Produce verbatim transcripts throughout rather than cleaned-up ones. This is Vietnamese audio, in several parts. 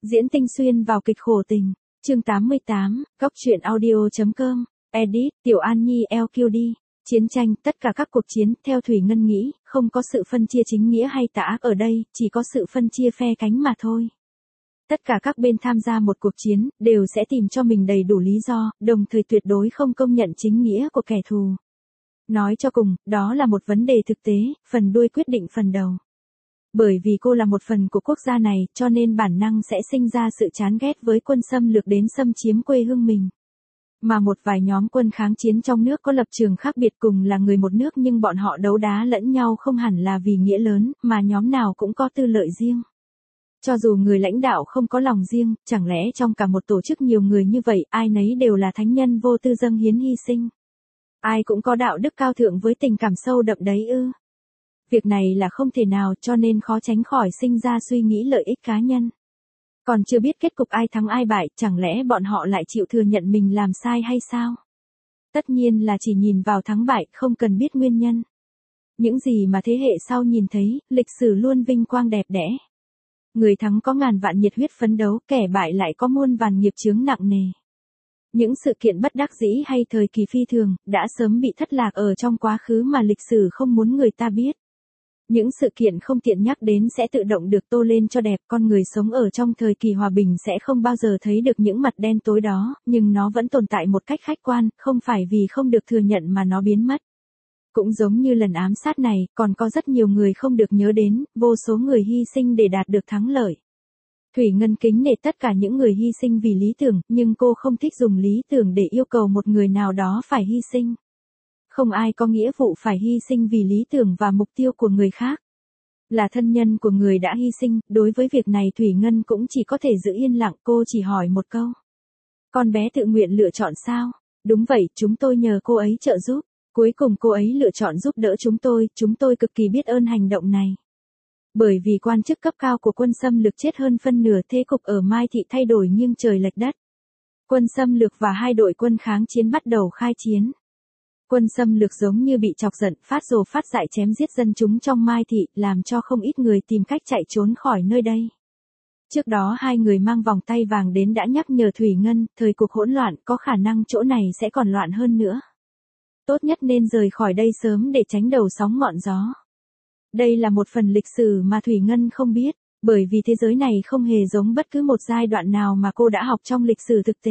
Diễn tinh xuyên vào kịch khổ tình. Chương tám mươi tám, góc truyện audio.com, edit, Tiểu An Nhi eo kiu đi. Chiến tranh, tất cả các cuộc chiến, theo Thủy Ngân nghĩ, không có sự phân chia chính nghĩa hay tà ác ở đây, chỉ có sự phân chia phe cánh mà thôi. Tất cả các bên tham gia một cuộc chiến, đều sẽ tìm cho mình đầy đủ lý do, đồng thời tuyệt đối không công nhận chính nghĩa của kẻ thù. Nói cho cùng, đó là một vấn đề thực tế, phần đuôi quyết định phần đầu. Bởi vì cô là một phần của quốc gia này, cho nên bản năng sẽ sinh ra sự chán ghét với quân xâm lược đến xâm chiếm quê hương mình. Mà một vài nhóm quân kháng chiến trong nước có lập trường khác biệt, cùng là người một nước nhưng bọn họ đấu đá lẫn nhau không hẳn là vì nghĩa lớn, mà nhóm nào cũng có tư lợi riêng. Cho dù người lãnh đạo không có lòng riêng, chẳng lẽ trong cả một tổ chức nhiều người như vậy, ai nấy đều là thánh nhân vô tư dâng hiến hy sinh? Ai cũng có đạo đức cao thượng với tình cảm sâu đậm đấy ư? Việc này là không thể nào, cho nên khó tránh khỏi sinh ra suy nghĩ lợi ích cá nhân. Còn chưa biết kết cục ai thắng ai bại, chẳng lẽ bọn họ lại chịu thừa nhận mình làm sai hay sao? Tất nhiên là chỉ nhìn vào thắng bại, không cần biết nguyên nhân. Những gì mà thế hệ sau nhìn thấy, lịch sử luôn vinh quang đẹp đẽ. Người thắng có ngàn vạn nhiệt huyết phấn đấu, kẻ bại lại có muôn vàn nghiệp chướng nặng nề. Những sự kiện bất đắc dĩ hay thời kỳ phi thường, đã sớm bị thất lạc ở trong quá khứ mà lịch sử không muốn người ta biết. Những sự kiện không tiện nhắc đến sẽ tự động được tô lên cho đẹp, con người sống ở trong thời kỳ hòa bình sẽ không bao giờ thấy được những mặt đen tối đó, nhưng nó vẫn tồn tại một cách khách quan, không phải vì không được thừa nhận mà nó biến mất. Cũng giống như lần ám sát này, còn có rất nhiều người không được nhớ đến, vô số người hy sinh để đạt được thắng lợi. Thủy Ngân kính nể tất cả những người hy sinh vì lý tưởng, nhưng cô không thích dùng lý tưởng để yêu cầu một người nào đó phải hy sinh. Không ai có nghĩa vụ phải hy sinh vì lý tưởng và mục tiêu của người khác. Là thân nhân của người đã hy sinh, đối với việc này Thủy Ngân cũng chỉ có thể giữ yên lặng, cô chỉ hỏi một câu. Con bé tự nguyện lựa chọn sao? Đúng vậy, chúng tôi nhờ cô ấy trợ giúp. Cuối cùng cô ấy lựa chọn giúp đỡ chúng tôi, chúng tôi cực kỳ biết ơn hành động này. Bởi vì quan chức cấp cao của quân xâm lược chết hơn phân nửa, thế cục ở Mai Thị thay đổi nghiêng trời lệch đất. Quân xâm lược và hai đội quân kháng chiến bắt đầu khai chiến. Quân xâm lược giống như bị chọc giận, phát rồ phát dại chém giết dân chúng trong Mai Thị, làm cho không ít người tìm cách chạy trốn khỏi nơi đây. Trước đó hai người mang vòng tay vàng đến đã nhắc nhở Thủy Ngân, thời cuộc hỗn loạn, có khả năng chỗ này sẽ còn loạn hơn nữa. Tốt nhất nên rời khỏi đây sớm để tránh đầu sóng ngọn gió. Đây là một phần lịch sử mà Thủy Ngân không biết, bởi vì thế giới này không hề giống bất cứ một giai đoạn nào mà cô đã học trong lịch sử thực tế.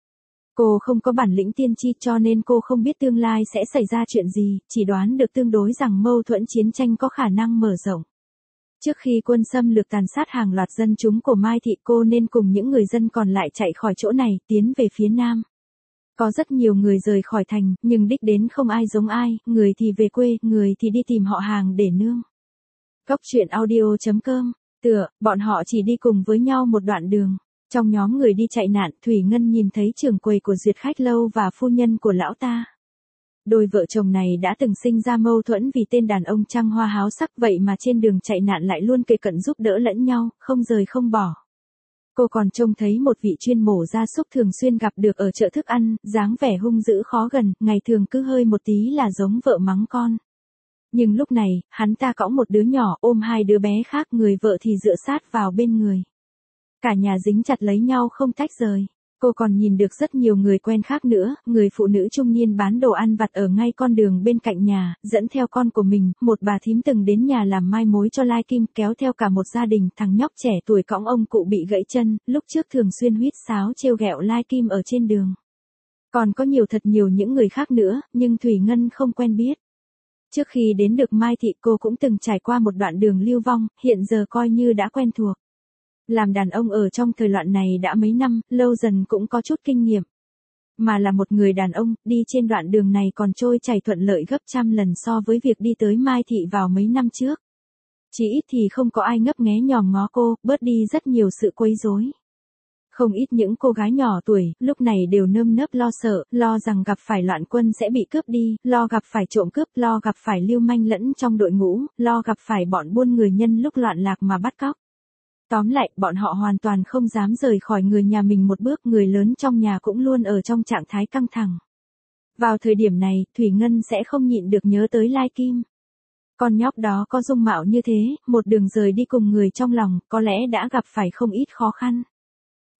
Cô không có bản lĩnh tiên tri cho nên cô không biết tương lai sẽ xảy ra chuyện gì, chỉ đoán được tương đối rằng mâu thuẫn chiến tranh có khả năng mở rộng. Trước khi quân xâm lược tàn sát hàng loạt dân chúng của Mai Thị, cô nên cùng những người dân còn lại chạy khỏi chỗ này, tiến về phía nam. Có rất nhiều người rời khỏi thành, nhưng đích đến không ai giống ai, người thì về quê, người thì đi tìm họ hàng để nương. Góc truyện audio.com, tựa, bọn họ chỉ đi cùng với nhau một đoạn đường. Trong nhóm người đi chạy nạn, Thủy Ngân nhìn thấy trưởng quầy của Duyệt Khách Lâu và phu nhân của lão ta. Đôi vợ chồng này đã từng sinh ra mâu thuẫn vì tên đàn ông trăng hoa háo sắc, vậy mà trên đường chạy nạn lại luôn kề cận giúp đỡ lẫn nhau, không rời không bỏ. Cô còn trông thấy một vị chuyên mổ gia súc thường xuyên gặp được ở chợ thức ăn, dáng vẻ hung dữ khó gần, ngày thường cứ hơi một tí là giống vợ mắng con. Nhưng lúc này, hắn ta cõng một đứa nhỏ ôm hai đứa bé khác, người vợ thì dựa sát vào bên người. Cả nhà dính chặt lấy nhau không tách rời. Cô còn nhìn được rất nhiều người quen khác nữa, người phụ nữ trung niên bán đồ ăn vặt ở ngay con đường bên cạnh nhà, dẫn theo con của mình, một bà thím từng đến nhà làm mai mối cho Lai Kim, kéo theo cả một gia đình, thằng nhóc trẻ tuổi cõng ông cụ bị gãy chân, lúc trước thường xuyên huýt sáo trêu ghẹo Lai Kim ở trên đường. Còn có nhiều thật nhiều những người khác nữa, nhưng Thủy Ngân không quen biết. Trước khi đến được Mai Thị cô cũng từng trải qua một đoạn đường lưu vong, hiện giờ coi như đã quen thuộc. Làm đàn ông ở trong thời loạn này đã mấy năm, lâu dần cũng có chút kinh nghiệm. Mà là một người đàn ông, đi trên đoạn đường này còn trôi chảy thuận lợi gấp trăm lần so với việc đi tới Mai Thị vào mấy năm trước. Chỉ ít thì không có ai ngấp nghé nhòm ngó cô, bớt đi rất nhiều sự quấy rối. Không ít những cô gái nhỏ tuổi, lúc này đều nơm nớp lo sợ, lo rằng gặp phải loạn quân sẽ bị cướp đi, lo gặp phải trộm cướp, lo gặp phải lưu manh lẫn trong đội ngũ, lo gặp phải bọn buôn người nhân lúc loạn lạc mà bắt cóc. Tóm lại, bọn họ hoàn toàn không dám rời khỏi người nhà mình một bước, người lớn trong nhà cũng luôn ở trong trạng thái căng thẳng. Vào thời điểm này, Thủy Ngân sẽ không nhịn được nhớ tới Lai Kim. Con nhóc đó có dung mạo như thế, một đường rời đi cùng người trong lòng, có lẽ đã gặp phải không ít khó khăn.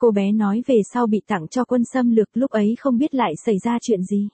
Cô bé nói về sau bị tặng cho quân xâm lược, lúc ấy không biết lại xảy ra chuyện gì.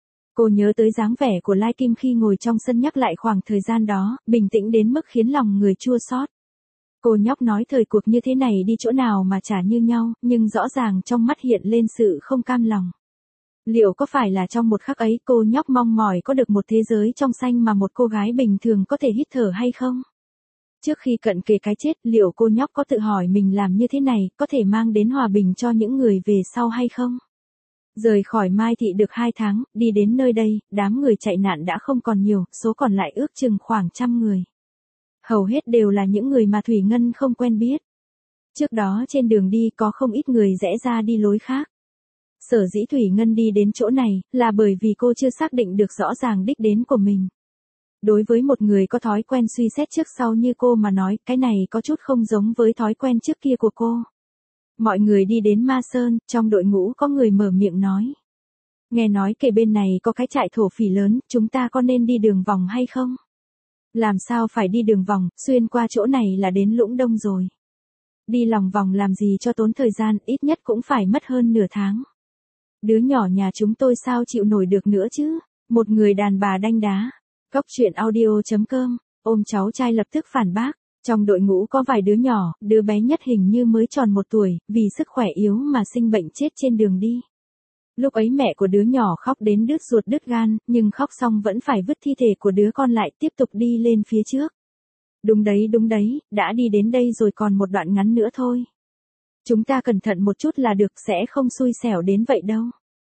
Cô nhớ tới dáng vẻ của Lai Kim khi ngồi trong sân nhắc lại khoảng thời gian đó, bình tĩnh đến mức khiến lòng người chua xót. Cô nhóc nói thời cuộc như thế này đi chỗ nào mà chả như nhau, nhưng rõ ràng trong mắt hiện lên sự không cam lòng. Liệu có phải là trong một khắc ấy cô nhóc mong mỏi có được một thế giới trong xanh mà một cô gái bình thường có thể hít thở hay không? Trước khi cận kề cái chết, liệu cô nhóc có tự hỏi mình làm như thế này có thể mang đến hòa bình cho những người về sau hay không? Rời khỏi Mai Thị được hai tháng, đi đến nơi đây, đám người chạy nạn đã không còn nhiều, số còn lại ước chừng khoảng trăm người. Hầu hết đều là những người mà Thủy Ngân không quen biết. Trước đó trên đường đi có không ít người rẽ ra đi lối khác. Sở dĩ Thủy Ngân đi đến chỗ này, là bởi vì cô chưa xác định được rõ ràng đích đến của mình. Đối với một người có thói quen suy xét trước sau như cô mà nói, cái này có chút không giống với thói quen trước kia của cô. Mọi người đi đến Ma Sơn, trong đội ngũ có người mở miệng nói. Nghe nói kề bên này có cái trại thổ phỉ lớn, chúng ta có nên đi đường vòng hay không? Làm sao phải đi đường vòng, xuyên qua chỗ này là đến Lũng Đông rồi. Đi lòng vòng làm gì cho tốn thời gian, ít nhất cũng phải mất hơn nửa tháng. Đứa nhỏ nhà chúng tôi sao chịu nổi được nữa chứ? Một người đàn bà đanh đá. Cóc truyện audio chấm com, ôm cháu trai lập tức phản bác. Trong đội ngũ có vài đứa nhỏ, đứa bé nhất hình như mới tròn một tuổi, vì sức khỏe yếu mà sinh bệnh chết trên đường đi. Lúc ấy mẹ của đứa nhỏ khóc đến đứt ruột đứt gan, nhưng khóc xong vẫn phải vứt thi thể của đứa con lại tiếp tục đi lên phía trước. Đúng đấy đúng đấy, đã đi đến đây rồi còn một đoạn ngắn nữa thôi. Chúng ta cẩn thận một chút là được, sẽ không xui xẻo đến vậy đâu.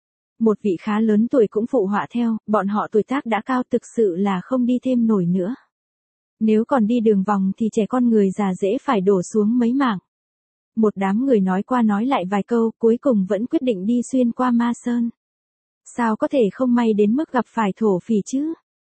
Một vị khá lớn tuổi cũng phụ họa theo, bọn họ tuổi tác đã cao thực sự là không đi thêm nổi nữa. Nếu còn đi đường vòng thì trẻ con người già dễ phải đổ xuống mấy mạng. Một đám người nói qua nói lại vài câu, cuối cùng vẫn quyết định đi xuyên qua Ma Sơn. Sao có thể không may đến mức gặp phải thổ phỉ chứ?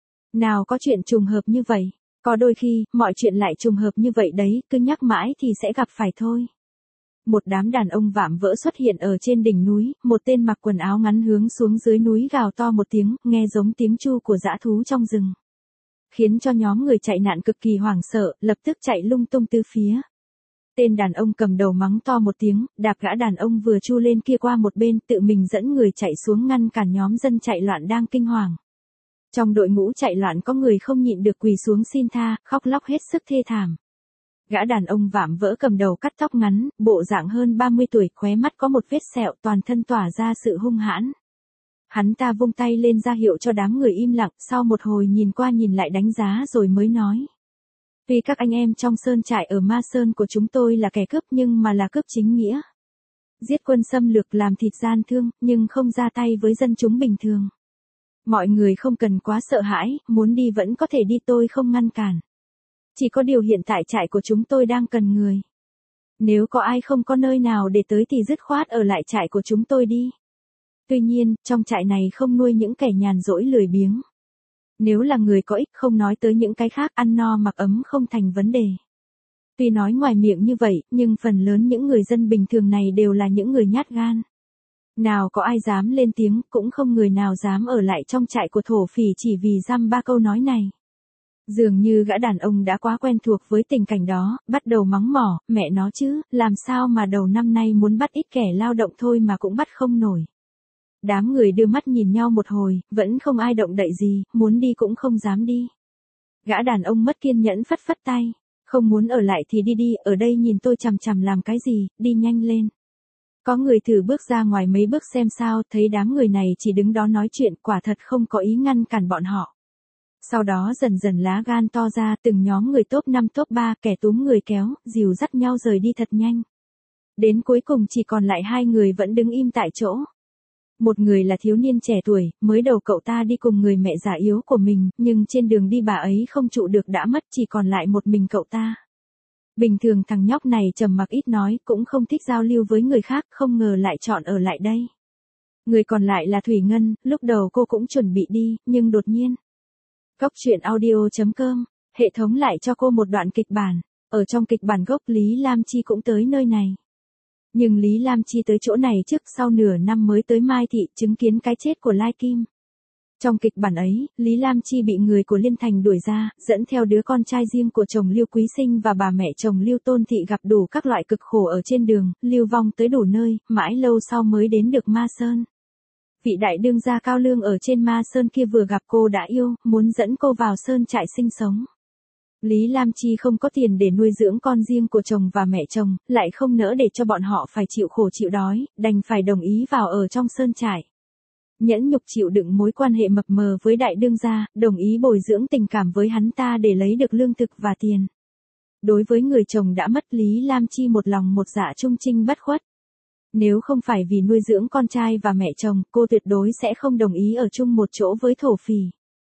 Nào có chuyện trùng hợp như vậy, có đôi khi, mọi chuyện lại trùng hợp như vậy đấy, cứ nhắc mãi thì sẽ gặp phải thôi. Một đám đàn ông vạm vỡ xuất hiện ở trên đỉnh núi, một tên mặc quần áo ngắn hướng xuống dưới núi gào to một tiếng, nghe giống tiếng tru của dã thú trong rừng. Khiến cho nhóm người chạy nạn cực kỳ hoảng sợ, lập tức chạy lung tung tứ phía. Tên đàn ông cầm đầu mắng to một tiếng, đạp gã đàn ông vừa chu lên kia qua một bên, tự mình dẫn người chạy xuống ngăn cản nhóm dân chạy loạn đang kinh hoàng. Trong đội ngũ chạy loạn có người không nhịn được quỳ xuống xin tha, khóc lóc hết sức thê thảm. Gã đàn ông vạm vỡ cầm đầu cắt tóc ngắn, bộ dạng hơn ba mươi tuổi, khóe mắt có một vết sẹo, toàn thân tỏa ra sự hung hãn. Hắn ta vung tay lên ra hiệu cho đám người im lặng, sau một hồi nhìn qua nhìn lại đánh giá rồi mới nói. Vì các anh em trong sơn trại ở Ma Sơn của chúng tôi là kẻ cướp nhưng mà là cướp chính nghĩa. Giết quân xâm lược làm thịt gian thương, nhưng không ra tay với dân chúng bình thường. Mọi người không cần quá sợ hãi, muốn đi vẫn có thể đi, tôi không ngăn cản. Chỉ có điều hiện tại trại của chúng tôi đang cần người. Nếu có ai không có nơi nào để tới thì dứt khoát ở lại trại của chúng tôi đi. Tuy nhiên, trong trại này không nuôi những kẻ nhàn rỗi lười biếng. Nếu là người có ích không nói tới những cái khác, ăn no mặc ấm không thành vấn đề. Tuy nói ngoài miệng như vậy, nhưng phần lớn những người dân bình thường này đều là những người nhát gan. Nào có ai dám lên tiếng, cũng không người nào dám ở lại trong trại của thổ phỉ chỉ vì dăm ba câu nói này. Dường như gã đàn ông đã quá quen thuộc với tình cảnh đó, bắt đầu mắng mỏ, mẹ nó chứ, làm sao mà đầu năm nay muốn bắt ít kẻ lao động thôi mà cũng bắt không nổi. Đám người đưa mắt nhìn nhau một hồi, vẫn không ai động đậy gì, muốn đi cũng không dám đi. Gã đàn ông mất kiên nhẫn phất phất tay, không muốn ở lại thì đi đi, ở đây nhìn tôi chằm chằm làm cái gì, đi nhanh lên. Có người thử bước ra ngoài mấy bước xem sao, thấy đám người này chỉ đứng đó nói chuyện, quả thật không có ý ngăn cản bọn họ. Sau đó dần dần lá gan to ra, từng nhóm người top năm top ba, kẻ túm người kéo, dìu dắt nhau rời đi thật nhanh. Đến cuối cùng chỉ còn lại hai người vẫn đứng im tại chỗ. Một người là thiếu niên trẻ tuổi, mới đầu cậu ta đi cùng người mẹ già yếu của mình, nhưng trên đường đi bà ấy không trụ được đã mất, chỉ còn lại một mình cậu ta. Bình thường thằng nhóc này trầm mặc ít nói, cũng không thích giao lưu với người khác, không ngờ lại chọn ở lại đây. Người còn lại là Thủy Ngân, lúc đầu cô cũng chuẩn bị đi, nhưng đột nhiên. Cóc truyện audio chấm com, hệ thống lại cho cô một đoạn kịch bản. Ở trong kịch bản gốc Lý Lam Chi cũng tới nơi này. Nhưng Lý Lam Chi tới chỗ này trước sau nửa năm mới tới Mai Thị, chứng kiến cái chết của Lai Kim. Trong kịch bản ấy, Lý Lam Chi bị người của Liên Thành đuổi ra, dẫn theo đứa con trai riêng của chồng Lưu Quý Sinh và bà mẹ chồng Lưu Tôn Thị gặp đủ các loại cực khổ ở trên đường, lưu vong tới đủ nơi, mãi lâu sau mới đến được Ma Sơn. Vị đại đương gia Cao Lương ở trên Ma Sơn kia vừa gặp cô đã yêu, muốn dẫn cô vào sơn trại sinh sống. Lý Lam Chi không có tiền để nuôi dưỡng con riêng của chồng và mẹ chồng, lại không nỡ để cho bọn họ phải chịu khổ chịu đói, đành phải đồng ý vào ở trong sơn trại. Nhẫn nhục chịu đựng mối quan hệ mập mờ với đại đương gia, đồng ý bồi dưỡng tình cảm với hắn ta để lấy được lương thực và tiền. Đối với người chồng đã mất, Lý Lam Chi một lòng một dạ trung trinh bất khuất. Nếu không phải vì nuôi dưỡng con trai và mẹ chồng, cô tuyệt đối sẽ không đồng ý ở chung một chỗ với thổ phỉ.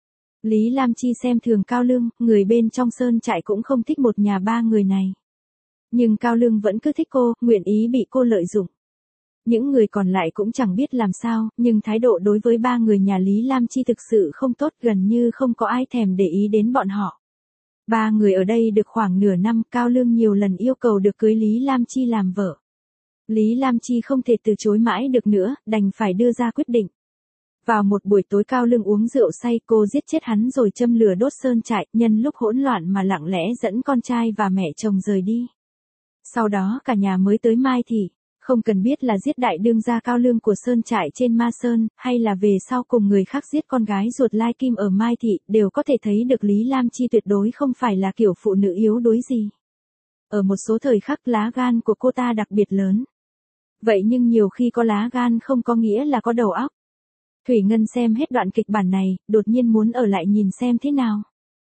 Lý Lam Chi xem thường Cao Lương, người bên trong sơn trại cũng không thích một nhà ba người này. Nhưng Cao Lương vẫn cứ thích cô, nguyện ý bị cô lợi dụng. Những người còn lại cũng chẳng biết làm sao, nhưng thái độ đối với ba người nhà Lý Lam Chi thực sự không tốt, gần như không có ai thèm để ý đến bọn họ. Ba người ở đây được khoảng nửa năm, Cao Lương nhiều lần yêu cầu được cưới Lý Lam Chi làm vợ. Lý Lam Chi không thể từ chối mãi được nữa, đành phải đưa ra quyết định. Vào một buổi tối Cao Lương uống rượu say, cô giết chết hắn rồi châm lửa đốt sơn trại, nhân lúc hỗn loạn mà lặng lẽ dẫn con trai và mẹ chồng rời đi. Sau đó cả nhà mới tới Mai Thị. Không cần biết là giết đại đương gia Cao Lương của sơn trại trên Ma Sơn, hay là về sau cùng người khác giết con gái ruột Lai Kim ở Mai Thị, đều có thể thấy được Lý Lam Chi tuyệt đối không phải là kiểu phụ nữ yếu đuối gì. Ở một số thời khắc lá gan của cô ta đặc biệt lớn. Vậy nhưng nhiều khi có lá gan không có nghĩa là có đầu óc. Thủy Ngân xem hết đoạn kịch bản này, đột nhiên muốn ở lại nhìn xem thế nào.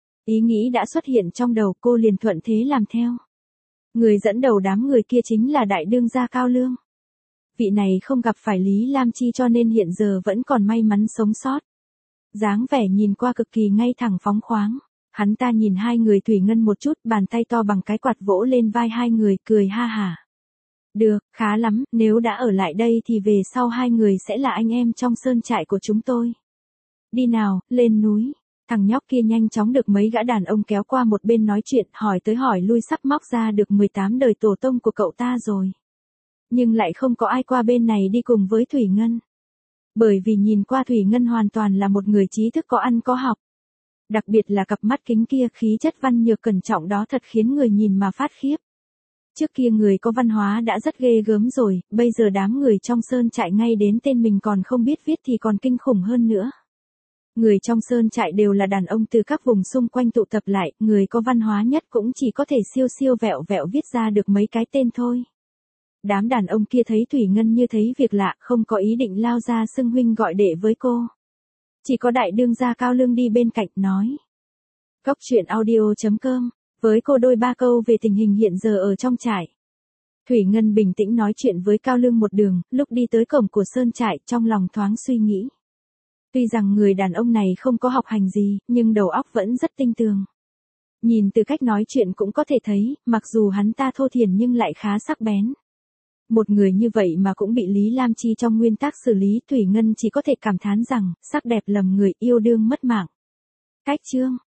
Ý nghĩ đã xuất hiện trong đầu, cô liền thuận thế làm theo. Người dẫn đầu đám người kia chính là đại đương gia Cao Lương. Vị này không gặp phải Lý Lam Chi cho nên hiện giờ vẫn còn may mắn sống sót. Dáng vẻ nhìn qua cực kỳ ngay thẳng phóng khoáng. Hắn ta nhìn hai người Thủy Ngân một chút, bàn tay to bằng cái quạt vỗ lên vai hai người, cười ha hả. Được, khá lắm, nếu đã ở lại đây thì về sau hai người sẽ là anh em trong sơn trại của chúng tôi. Đi nào, lên núi. Thằng nhóc kia nhanh chóng được mấy gã đàn ông kéo qua một bên nói chuyện, hỏi tới hỏi lui sắp móc ra được mười tám đời tổ tông của cậu ta rồi. Nhưng lại không có ai qua bên này đi cùng với Thủy Ngân. Bởi vì nhìn qua Thủy Ngân hoàn toàn là một người trí thức có ăn có học. Đặc biệt là cặp mắt kính kia, khí chất văn nhược cẩn trọng đó thật khiến người nhìn mà phát khiếp. Trước kia người có văn hóa đã rất ghê gớm rồi, bây giờ đám người trong sơn trại ngay đến tên mình còn không biết viết thì còn kinh khủng hơn nữa. Người trong sơn trại đều là đàn ông từ các vùng xung quanh tụ tập lại, người có văn hóa nhất cũng chỉ có thể siêu siêu vẹo vẹo viết ra được mấy cái tên thôi. Đám đàn ông kia thấy Thủy Ngân như thấy việc lạ, không có ý định lao ra xưng huynh gọi đệ với cô. Chỉ có đại đương gia Cao Lương đi bên cạnh nói. Cóc truyện audio chấm com, với cô đôi ba câu về tình hình hiện giờ ở trong trại. Thủy Ngân bình tĩnh nói chuyện với Cao Lương một đường, lúc đi tới cổng của sơn trại trong lòng thoáng suy nghĩ. Tuy rằng người đàn ông này không có học hành gì, nhưng đầu óc vẫn rất tinh tường. Nhìn từ cách nói chuyện cũng có thể thấy, mặc dù hắn ta thô thiển nhưng lại khá sắc bén. Một người như vậy mà cũng bị Lý Lam Chi trong nguyên tắc xử lý, Thủy Ngân chỉ có thể cảm thán rằng, sắc đẹp lầm người, yêu đương mất mạng. Cách chương